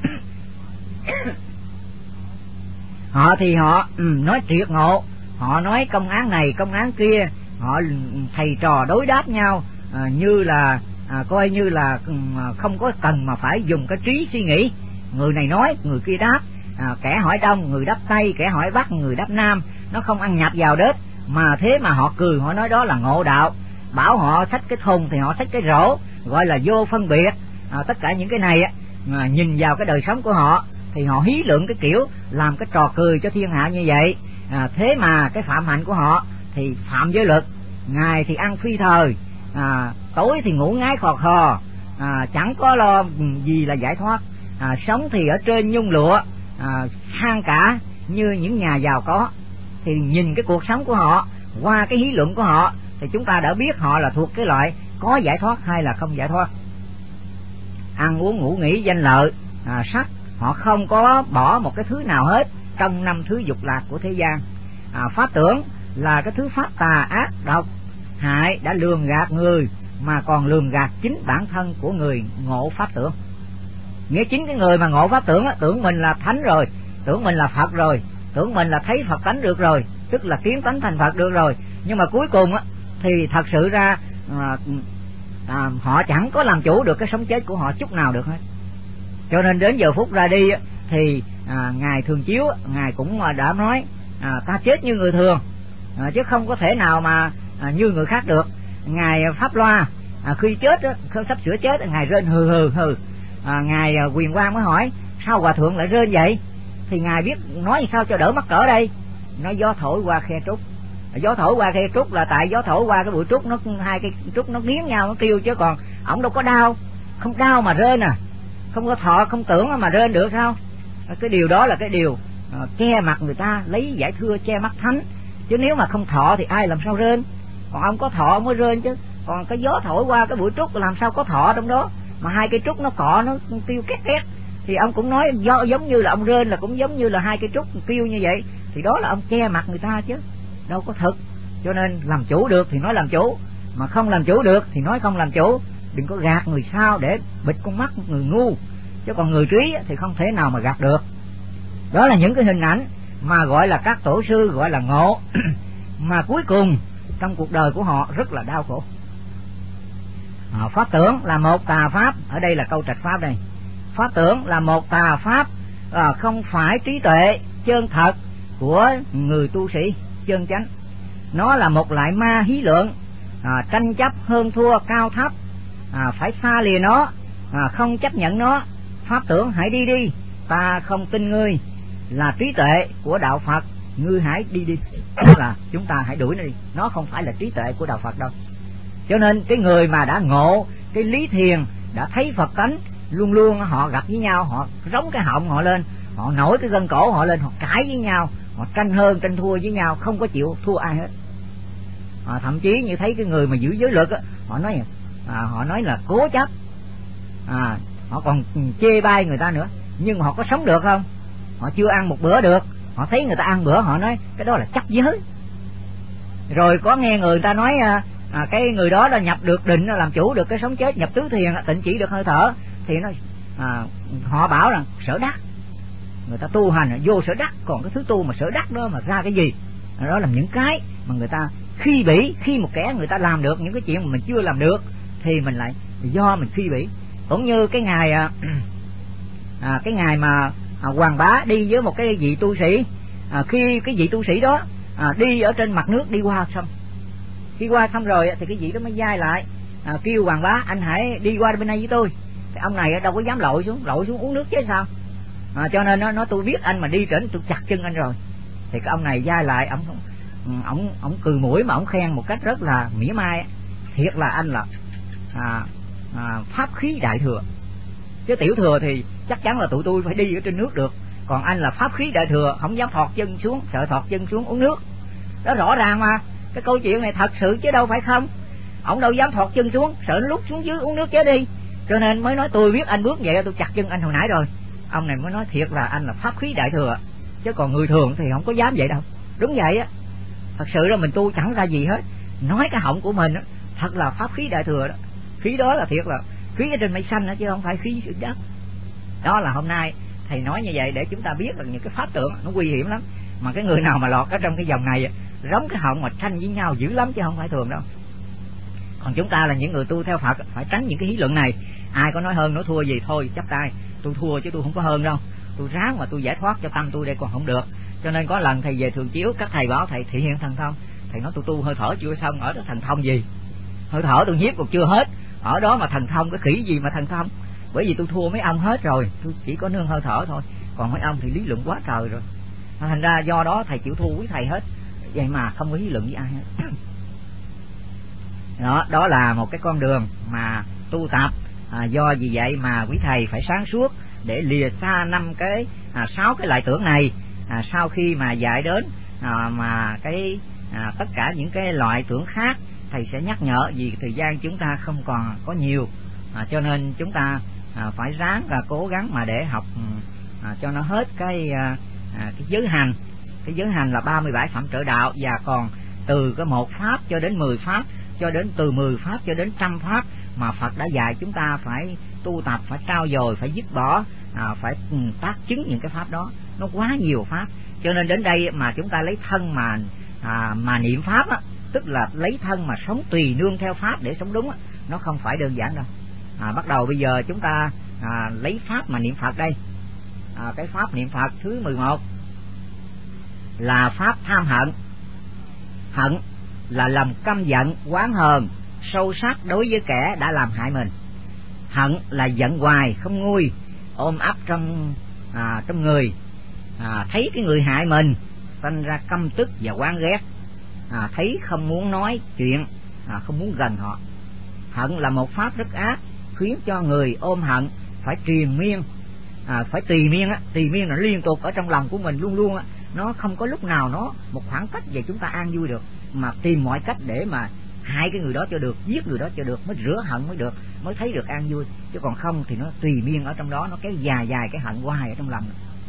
họ nói triệt ngộ, họ nói công án này công án kia, họ thầy trò đối đáp nhau như là coi như là không có cần mà phải dùng cái trí suy nghĩ. Người này nói, người kia đáp, kẻ hỏi đông, người đáp tây, kẻ hỏi bắc, người đáp nam. Nó không ăn nhập vào đất, mà thế mà họ cười, họ nói đó là ngộ đạo. Bảo họ xách cái thùng thì họ xách cái rổ, gọi là vô phân biệt. Tất cả những cái này nhìn vào cái đời sống của họ thì họ hí luận cái kiểu làm cái trò cười cho thiên hạ như vậy. Thế mà cái phạm hạnh của họ thì phạm giới luật. Ngày thì ăn phi thời, tối thì ngủ ngái khò khò, chẳng có lo gì là giải thoát. Sống thì ở trên nhung lụa, sang cả như những nhà giàu có. Thì nhìn cái cuộc sống của họ qua cái hí luận của họ thì chúng ta đã biết họ là thuộc cái loại có giải thoát hay là không giải thoát. Ăn uống ngủ nghỉ danh lợi, sắc, họ không có bỏ một cái thứ nào hết trong 5 thứ dục lạc của thế gian. Pháp tưởng là cái thứ pháp tà ác độc hại, đã lường gạt người mà còn lường gạt chính bản thân của người ngộ pháp tưởng. Nghĩa chính cái người mà ngộ pháp tưởng tưởng mình là thánh rồi, tưởng mình là Phật rồi, tưởng mình là thấy Phật tánh được rồi, tức là kiến tánh thành Phật được rồi. Nhưng mà cuối cùng thì thật sự ra họ chẳng có làm chủ được cái sống chết của họ chút nào được hết. Cho nên đến giờ phút ra đi thì Ngài Thường Chiếu, Ngài cũng đã nói ta chết như người thường, chứ không có thể nào mà như người khác được. Ngài Pháp Loa khi chết sắp sửa chết, Ngài rên hừ. Ngài Quyền Quang mới hỏi sao hòa thượng lại rên vậy, thì Ngài biết nói sao cho đỡ mắc cỡ đây. Nói gió thổi qua khe trúc. Gió thổi qua khe trúc là tại gió thổi qua cái bụi trúc, nó hai cái trúc nó nghiến nhau nó kêu, chứ còn ổng đâu có đau. Không đau mà rên không có thọ không tưởng mà rên được sao. Cái điều đó là cái điều che mặt người ta, lấy giải thưa che mắt thánh. Chứ nếu mà không thọ thì ai làm sao rên. Còn ông có thọ ông mới rên chứ. Còn cái gió thổi qua cái bụi trúc làm sao có thọ trong đó. Mà hai cái trúc nó cọ nó kêu két két, thì ông cũng nói giống như là ông rên là cũng giống như là hai cái trúc kêu như vậy. Thì đó là ông che mặt người ta chứ đâu có thực. Cho nên làm chủ được thì nói làm chủ, mà không làm chủ được thì nói không làm chủ. Đừng có gạt người sao để bịt con mắt người ngu, chứ còn người trí thì không thể nào mà gạt được. Đó là những cái hình ảnh mà gọi là các tổ sư gọi là ngộ mà cuối cùng trong cuộc đời của họ rất là đau khổ. Pháp tưởng là một tà pháp, ở đây là câu trạch pháp đây. Pháp tưởng là một tà pháp, không phải trí tuệ chân thật của người tu sĩ chân chánh. Nó là một loại ma hí lượng, tranh chấp hơn thua cao thấp, phải xa lìa nó, không chấp nhận nó. Pháp tưởng hãy đi đi, ta không tin ngươi là trí tuệ của đạo Phật, ngươi hãy đi đi. Tức là chúng ta hãy đuổi nó đi, nó không phải là trí tuệ của đạo Phật đâu. Cho nên cái người mà đã ngộ cái lý thiền, đã thấy Phật tánh, luôn luôn họ gặp với nhau, họ rống cái họng họ lên, họ nổi cái gân cổ họ lên, họ cãi với nhau, họ tranh hơn tranh thua với nhau, không có chịu thua ai hết. Thậm chí như thấy cái người mà giữ giới luật á, họ nói là cố chấp, họ còn chê bai người ta nữa. Nhưng họ có sống được không? Họ chưa ăn một bữa được, họ thấy người ta ăn bữa họ nói cái đó là chấp giới. Rồi có nghe người ta nói cái người đó đã nhập được định, làm chủ được cái sống chết, nhập tứ thiền, tịnh chỉ được hơi thở, thì họ bảo rằng sở đắc. Người ta tu hành vô sở đắc, còn cái thứ tu mà sở đắc đó mà ra cái gì? Đó là những cái mà người ta khi bỉ. Khi một kẻ người ta làm được những cái chuyện mà mình chưa làm được thì mình lại do mình khi bỉ. Cũng như cái ngày mà Hoàng Bá đi với một cái vị tu sĩ, khi cái vị tu sĩ đó đi ở trên mặt nước đi qua sông, khi qua xong rồi thì cái vị đó mới vai lại kêu Hoàng Bá, anh hãy đi qua bên đây với tôi. Thì ông này đâu có dám lội xuống uống nước chứ sao. Cho nên nó tôi biết anh mà đi trển tôi chặt chân anh rồi. Thì cái ông này vai lại, ông cười mũi mà ông khen một cách rất là mỉa mai. Thiệt là anh là pháp khí đại thừa, chứ tiểu thừa thì chắc chắn là tụi tôi phải đi ở trên nước được, còn anh là pháp khí đại thừa, không dám thọt chân xuống, sợ thọt chân xuống uống nước. Đó rõ ràng mà, cái câu chuyện này thật sự chứ đâu phải không. Ông đâu dám thọt chân xuống, sợ nó lúc xuống dưới uống nước chết đi, cho nên mới nói tôi biết anh bước vậy tôi chặt chân anh hồi nãy rồi. Ông này mới nói thiệt là anh là pháp khí đại thừa, chứ còn người thường thì không có dám vậy đâu. Đúng vậy á, thật sự là mình tu chẳng ra gì hết, nói cái họng của mình á, thật là pháp khí đại thừa đó. Khí đó là thiệt là khí ở trên mây xanh đó, chứ không phải khí dưới đất. Đó là hôm nay thầy nói như vậy để chúng ta biết là những cái pháp tượng nó nguy hiểm lắm, mà cái người nào mà lọt ở trong cái dòng này rống cái họng mà tranh với nhau dữ lắm chứ không phải thường đâu. Còn chúng ta là những người tu theo Phật phải tránh những cái lý luận này. Ai có nói hơn nói thua gì thôi chắp tay, tôi thua chứ tôi không có hơn đâu, tôi ráng mà tôi giải thoát cho tâm tôi đây còn không được. Cho nên có lần thầy về Thường Chiếu, các thầy bảo thầy thị hiện thần thông. Thầy nói tôi tu hơi thở chưa xong, ở đó thần thông gì? Hơi thở tôi nhiếp còn chưa hết, ở đó mà thần thông cái khỉ gì mà thần thông. Bởi vì tôi thua mấy ông hết rồi, tôi chỉ có nương hơi thở thôi, còn mấy ông thì lý luận quá trời rồi. Thành ra do đó thầy chịu thua quý thầy hết, vậy mà không có lý luận với ai hết. Đó là một cái con đường mà tu tập. Do vì vậy mà quý thầy phải sáng suốt để lìa xa 6 cái loại tưởng này. Sau khi mà dạy đến mà tất cả những cái loại tưởng khác, thầy sẽ nhắc nhở, vì thời gian chúng ta không còn có nhiều, cho nên chúng ta phải ráng và cố gắng mà để học cho nó hết cái giới hành. Cái giới hành là 37 phẩm trợ đạo, và còn từ cái 1 pháp cho đến 10 pháp, cho đến từ 10 pháp cho đến 100 pháp mà Phật đã dạy chúng ta phải tu tập, phải trau dồi, phải dứt bỏ, phải tác chứng những cái pháp đó. Nó quá nhiều pháp, cho nên đến đây mà chúng ta lấy thân mà niệm pháp á, tức là lấy thân mà sống tùy nương theo pháp để sống đúng á, nó không phải đơn giản đâu. Bắt đầu bây giờ chúng ta lấy pháp mà niệm Phật đây. Cái pháp niệm Phật thứ 11 là pháp tham hận. Hận là lòng căm giận, oán hờn sâu sắc đối với kẻ đã làm hại mình. Hận là giận hoài không nguôi, ôm ấp trong người, thấy cái người hại mình sinh ra căm tức và oán ghét, thấy không muốn nói chuyện, không muốn gần họ. Hận là một pháp rất ác, khiến cho người ôm hận phải triền miên, phải tùy miên là liên tục ở trong lòng của mình luôn luôn. Nó không có lúc nào nó một khoảng cách về chúng ta an vui được, mà tìm mọi cách để mà hại cái người đó cho được, giết người đó cho được, mới rửa hận mới được, mới thấy được an vui. Chứ còn không thì nó tùy miên ở trong đó, nó kéo dài cái hận hoài ở trong lòng.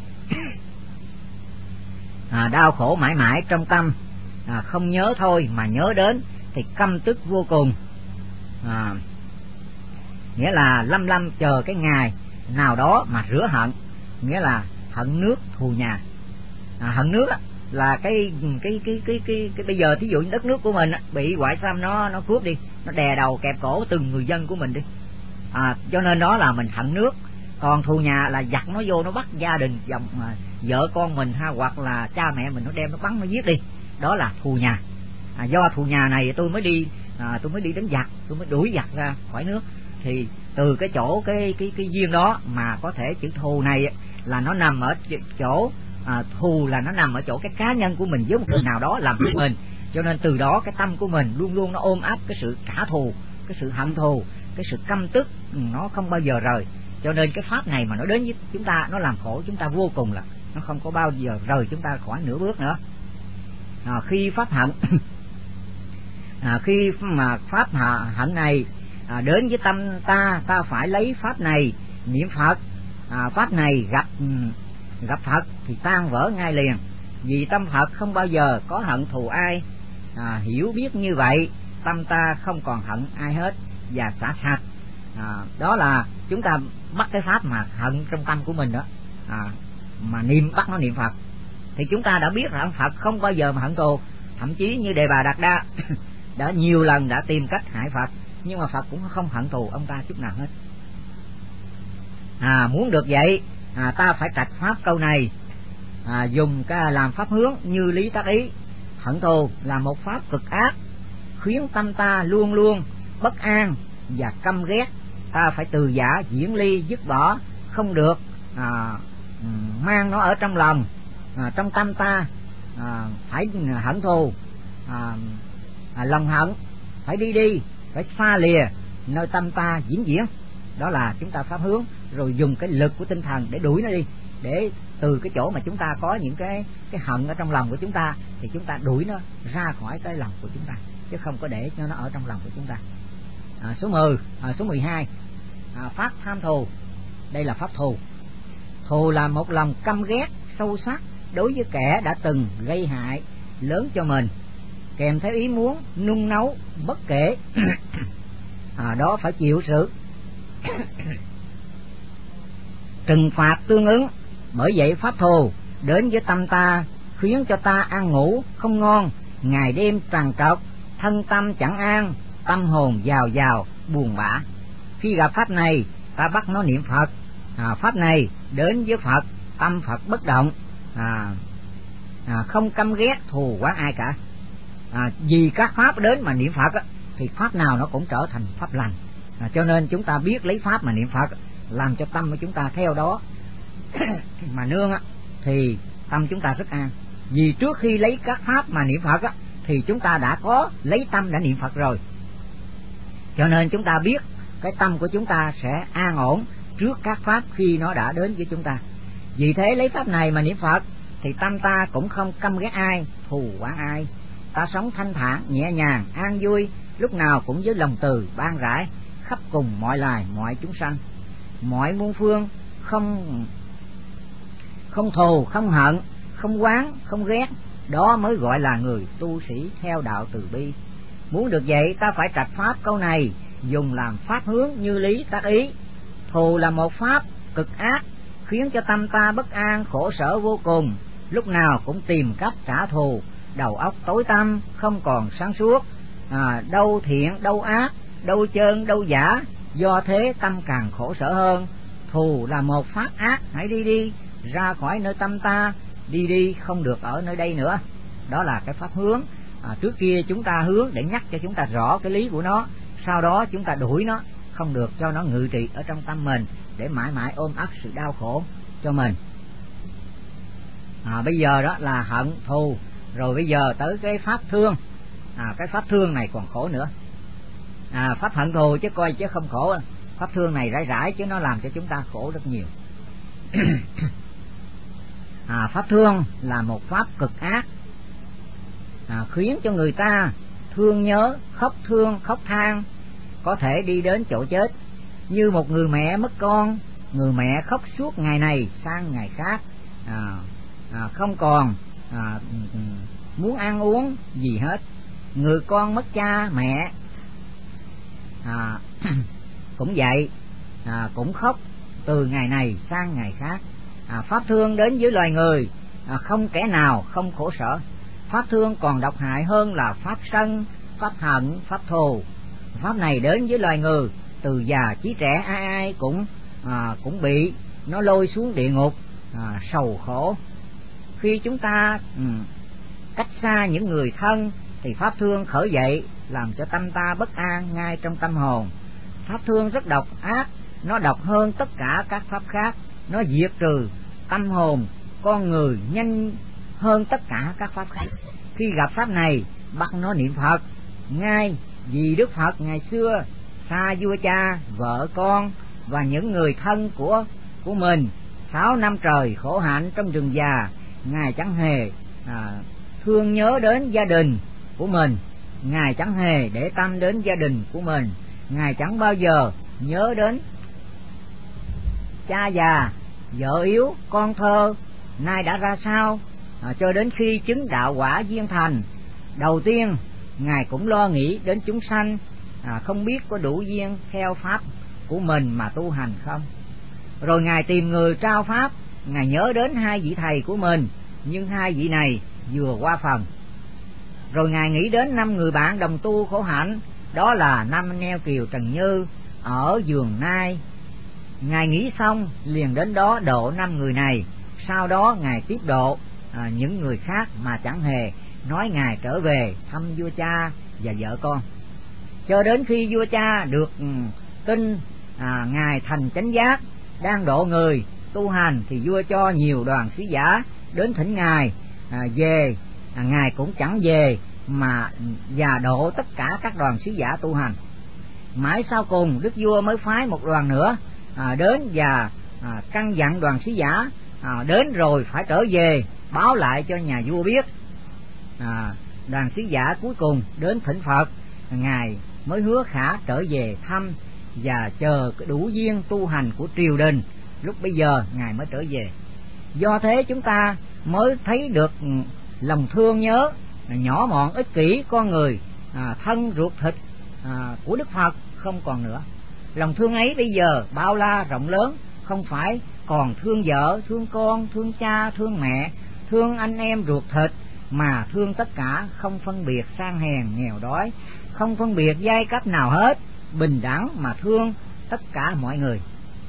Đau khổ mãi mãi trong tâm, không nhớ thôi mà nhớ đến thì căm tức vô cùng. Nghĩa là lâm chờ cái ngày nào đó mà rửa hận, nghĩa là hận nước thù nhà. Hận nước là cái bây giờ thí dụ đất nước của mình bị ngoại xâm nó cướp đi, nó đè đầu kẹp cổ từng người dân của mình đi, cho nên đó là mình hận nước. Còn thù nhà là giặc nó vô nó bắt gia đình dòng vợ con mình, hoặc là cha mẹ mình nó đem nó bắn nó giết đi, đó là thù nhà. Do thù nhà này tôi mới đi đánh giặc, tôi mới đuổi giặc ra khỏi nước. Thì từ cái chỗ cái duyên đó mà có thể chữ thù này là nó nằm ở chỗ thù là nó nằm ở chỗ cái cá nhân của mình với một người nào đó làm với mình, cho nên từ đó cái tâm của mình luôn luôn nó ôm ấp cái sự trả thù, cái sự hận thù, cái sự căm tức, nó không bao giờ rời. Cho nên cái pháp này mà nó đến với chúng ta, nó làm khổ chúng ta vô cùng, là nó không có bao giờ rời chúng ta khỏi nửa bước nữa. Khi pháp hận khi mà pháp hận này đến với tâm ta, ta phải lấy pháp này niệm Phật. Pháp này gặp Phật thì tan vỡ ngay liền, vì tâm Phật không bao giờ có hận thù ai. Hiểu biết như vậy, tâm ta không còn hận ai hết và xả sạch. Đó là chúng ta bắt cái pháp mà hận trong tâm của mình đó, mà bắt nó niệm Phật, thì chúng ta đã biết rằng Phật không bao giờ mà hận thù. Thậm chí như Đề Bà Đạt Đa đã nhiều lần đã tìm cách hại Phật, nhưng mà Phật cũng không hận thù ông ta chút nào hết. Muốn được vậy, ta phải trạch pháp câu này, dùng cái làm pháp hướng như lý tác ý. Hận thù là một pháp cực ác, khiến tâm ta luôn luôn bất an và căm ghét. Ta phải từ giả diễn ly, dứt bỏ, không được mang nó ở trong lòng, trong tâm ta. Phải hận thù, lòng hận phải đi, phải xa lìa nơi tâm ta diễn. Đó là chúng ta pháp hướng, rồi dùng cái lực của tinh thần để đuổi nó đi, để từ cái chỗ mà chúng ta có những cái hận ở trong lòng của chúng ta, thì chúng ta đuổi nó ra khỏi cái lòng của chúng ta, chứ không có để cho nó ở trong lòng của chúng ta. Số 12, pháp tham thù. Đây là pháp thù. Thù là một lòng căm ghét sâu sắc đối với kẻ đã từng gây hại lớn cho mình, kèm theo ý muốn nung nấu bất kể đó phải chịu sự trừng phạt tương ứng. Bởi vậy pháp thù đến với tâm ta, khiến cho ta ăn ngủ không ngon, ngày đêm trằn trọc, thân tâm chẳng an, tâm hồn dào dào buồn bã. Khi gặp pháp này, ta bắt nó niệm Phật. Pháp này đến với Phật, tâm Phật bất động, không căm ghét thù oán ai cả. Vì các pháp đến mà niệm Phật thì pháp nào nó cũng trở thành pháp lành. Cho nên chúng ta biết lấy pháp mà niệm Phật, làm cho tâm của chúng ta theo đó mà nương thì tâm chúng ta rất an. Vì trước khi lấy các pháp mà niệm Phật thì chúng ta đã có lấy tâm đã niệm Phật rồi, cho nên chúng ta biết cái tâm của chúng ta sẽ an ổn trước các pháp khi nó đã đến với chúng ta. Vì thế lấy pháp này mà niệm Phật thì tâm ta cũng không căm ghét ai, thù oán ai. Ta sống thanh thản, nhẹ nhàng, an vui, lúc nào cũng với lòng từ ban rãi khắp cùng mọi loài mọi chúng sanh, mọi muôn phương, không thù, không hận, không oán, không ghét. Đó mới gọi là người tu sĩ theo đạo từ bi. Muốn được vậy, ta phải trạch pháp câu này, dùng làm pháp hướng như lý tác ý. Thù là một pháp cực ác, khiến cho tâm ta bất an, khổ sở vô cùng, lúc nào cũng tìm cách trả thù, đầu óc tối tăm, không còn sáng suốt, đâu thiện đâu ác, đâu chân đâu giả, do thế tâm càng khổ sở hơn. Thù là một pháp ác, hãy đi ra khỏi nơi tâm ta, đi không được ở nơi đây nữa. Đó là cái pháp hướng. Trước kia chúng ta hướng để nhắc cho chúng ta rõ cái lý của nó, sau đó chúng ta đuổi nó, không được cho nó ngự trị ở trong tâm mình, để mãi mãi ôm ấp sự đau khổ cho mình. Bây giờ đó là hận thù, rồi bây giờ tới cái pháp thương. Cái pháp thương này còn khổ nữa. Pháp hận thù chứ coi chứ không khổ, pháp thương này rải chứ nó làm cho chúng ta khổ rất nhiều. Pháp thương là một pháp cực ác, khiến cho người ta thương nhớ, khóc thương, khóc than, có thể đi đến chỗ chết. Như một người mẹ mất con, người mẹ khóc suốt ngày này sang ngày khác, không còn muốn ăn uống gì hết. Người con mất cha mẹ cũng vậy, cũng khóc từ ngày này sang ngày khác. Pháp thương đến với loài người, không kẻ nào không khổ sở. Pháp thương còn độc hại hơn là pháp sân, pháp hận, pháp thù. Pháp này đến với loài người, từ già chí trẻ ai cũng bị nó lôi xuống địa ngục, sầu khổ. Khi chúng ta cách xa những người thân thì pháp thương khởi dậy, làm cho tâm ta bất an ngay trong tâm hồn. Pháp thương rất độc ác, nó độc hơn tất cả các pháp khác. Nó diệt trừ tâm hồn con người nhanh hơn tất cả các pháp khác. Khi gặp pháp này bắt nó niệm Phật ngay, vì Đức Phật ngày xưa xa vua cha, vợ con và những người thân của mình 6 năm trời khổ hạnh trong rừng già, Ngài chẳng hề thương nhớ đến gia đình của mình, Ngài chẳng hề để tâm đến gia đình của mình, Ngài chẳng bao giờ nhớ đến cha già, vợ yếu, con thơ nay đã ra sao, cho đến khi chứng đạo quả viên thành. Đầu tiên Ngài cũng lo nghĩ đến chúng sanh, không biết có đủ duyên theo pháp của mình mà tu hành không. Rồi Ngài tìm người trao pháp, Ngài nhớ đến 2 vị thầy của mình, nhưng 2 vị này vừa qua phần. Rồi Ngài nghĩ đến 5 người bạn đồng tu khổ hạnh, đó là 5 anh em Kiều Trần Như ở Vườn Nai. Ngài nghĩ xong liền đến đó độ 5 người này. Sau đó Ngài tiếp độ những người khác mà chẳng hề nói Ngài trở về thăm vua cha và vợ con. Cho đến khi vua cha được tin Ngài thành chánh giác, đang độ người tu hành, thì vua cho nhiều đoàn sứ giả đến thỉnh Ngài về. Ngài cũng chẳng về mà và độ tất cả các đoàn sứ giả tu hành. Mãi sau cùng đức vua mới phái một đoàn nữa đến và căn dặn đoàn sứ giả đến rồi phải trở về báo lại cho nhà vua biết. Đoàn sứ giả cuối cùng đến thỉnh Phật, Ngài mới hứa khả trở về thăm và chờ đủ duyên tu hành của triều đình, lúc bây giờ Ngài mới trở về. Do thế chúng ta mới thấy được lòng thương nhớ nhỏ mọn ích kỷ con người thân ruột thịt của Đức Phật không còn nữa. Lòng thương ấy bây giờ bao la rộng lớn, không phải còn thương vợ, thương con, thương cha, thương mẹ, thương anh em ruột thịt, mà thương tất cả, không phân biệt sang hèn nghèo đói, không phân biệt giai cấp nào hết, bình đẳng mà thương tất cả mọi người.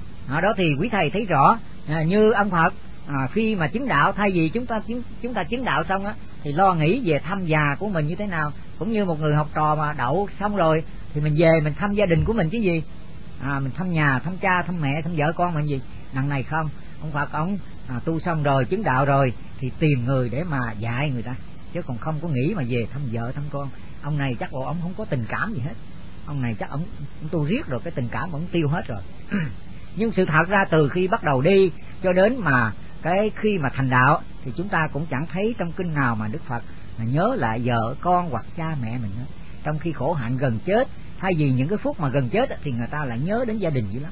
Đó thì quý thầy thấy rõ, như ông Phật khi mà chứng đạo, thay vì chúng ta chứng đạo xong thì lo nghĩ về thăm già của mình như thế nào, cũng như một người học trò mà đậu xong rồi thì mình về mình thăm gia đình của mình chứ gì, mình thăm nhà, thăm cha, thăm mẹ, thăm vợ con mình gì. Đằng này không, ông Phật ông tu xong rồi, chứng đạo rồi thì tìm người để mà dạy người ta, chứ còn không có nghĩ mà về thăm vợ thăm con. Ông này chắc ông không có tình cảm gì hết, ông này chắc ông tu riết rồi cái tình cảm ông tiêu hết rồi. Nhưng sự thật ra từ khi bắt đầu đi cho đến mà cái khi mà thành đạo thì chúng ta cũng chẳng thấy trong kinh nào mà Đức Phật nhớ lại vợ con hoặc cha mẹ mình hết. Trong khi khổ hạnh gần chết, thay vì những cái phút mà gần chết thì người ta lại nhớ đến gia đình dữ lắm.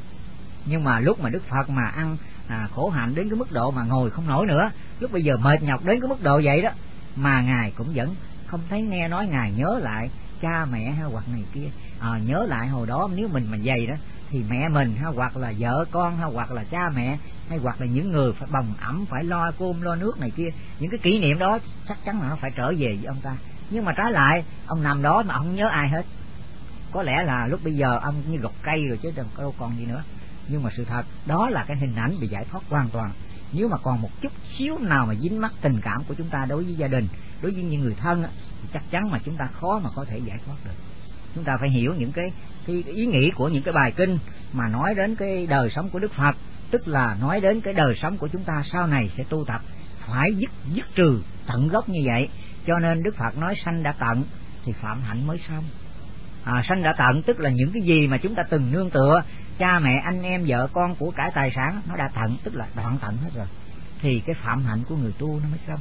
Nhưng mà lúc mà Đức Phật mà ăn khổ hạnh đến cái mức độ mà ngồi không nổi nữa, lúc bây giờ mệt nhọc đến cái mức độ vậy đó, mà Ngài cũng vẫn không thấy nghe nói Ngài nhớ lại cha mẹ hay hoặc này kia. Nhớ lại hồi đó nếu mình mà dày đó thì mẹ mình hay hoặc là vợ con hay hoặc là cha mẹ hay hoặc là những người phải bồng ẵm, phải lo cơm lo nước này kia, những cái kỷ niệm đó chắc chắn là nó phải trở về với ông ta. Nhưng mà trái lại ông nằm đó mà ông không nhớ ai hết. Có lẽ là lúc bây giờ ông như gọt cây rồi chứ đâu còn gì nữa. Nhưng mà sự thật đó là cái hình ảnh bị giải thoát hoàn toàn. Nếu mà còn một chút xíu nào mà dính mắc tình cảm của chúng ta đối với gia đình, đối với những người thân thì chắc chắn mà chúng ta khó mà có thể giải thoát được. Chúng ta phải hiểu những cái ý nghĩa của những cái bài kinh mà nói đến cái đời sống của Đức Phật, tức là nói đến cái đời sống của chúng ta sau này sẽ tu tập, phải dứt trừ tận gốc như vậy. Cho nên Đức Phật nói sanh đã tận thì phạm hạnh mới xong. Sanh đã tận tức là những cái gì mà chúng ta từng nương tựa, cha mẹ, anh em, vợ con, của cải tài sản, nó đã tận, tức là đoạn tận hết rồi, thì cái phạm hạnh của người tu nó mới xong.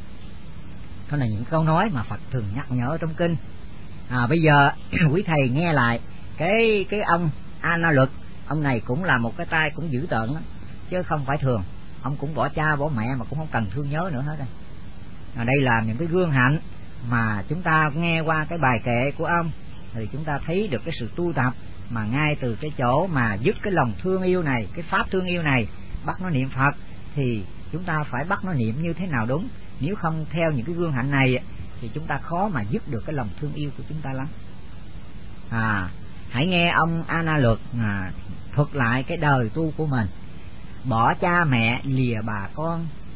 Đó là những câu nói mà Phật thường nhắc nhở trong kinh. Bây giờ quý thầy nghe lại cái ông A Na Luật. Ông này cũng là một cái tay cũng dữ tợn đó, chứ không phải thường. Ông cũng bỏ cha bỏ mẹ mà cũng không cần thương nhớ nữa hết đây. Đây là những cái gương hạnh mà chúng ta nghe qua cái bài kệ của ông thì chúng ta thấy được cái sự tu tập mà ngay từ cái chỗ mà dứt cái lòng thương yêu này, cái pháp thương yêu này, bắt nó niệm Phật, thì chúng ta phải bắt nó niệm như thế nào đúng. Nếu không theo những cái gương hạnh này thì chúng ta khó mà dứt được cái lòng thương yêu của chúng ta lắm. Hãy nghe ông A Na Luật thuật lại cái đời tu của mình. Bỏ cha mẹ lìa bà con,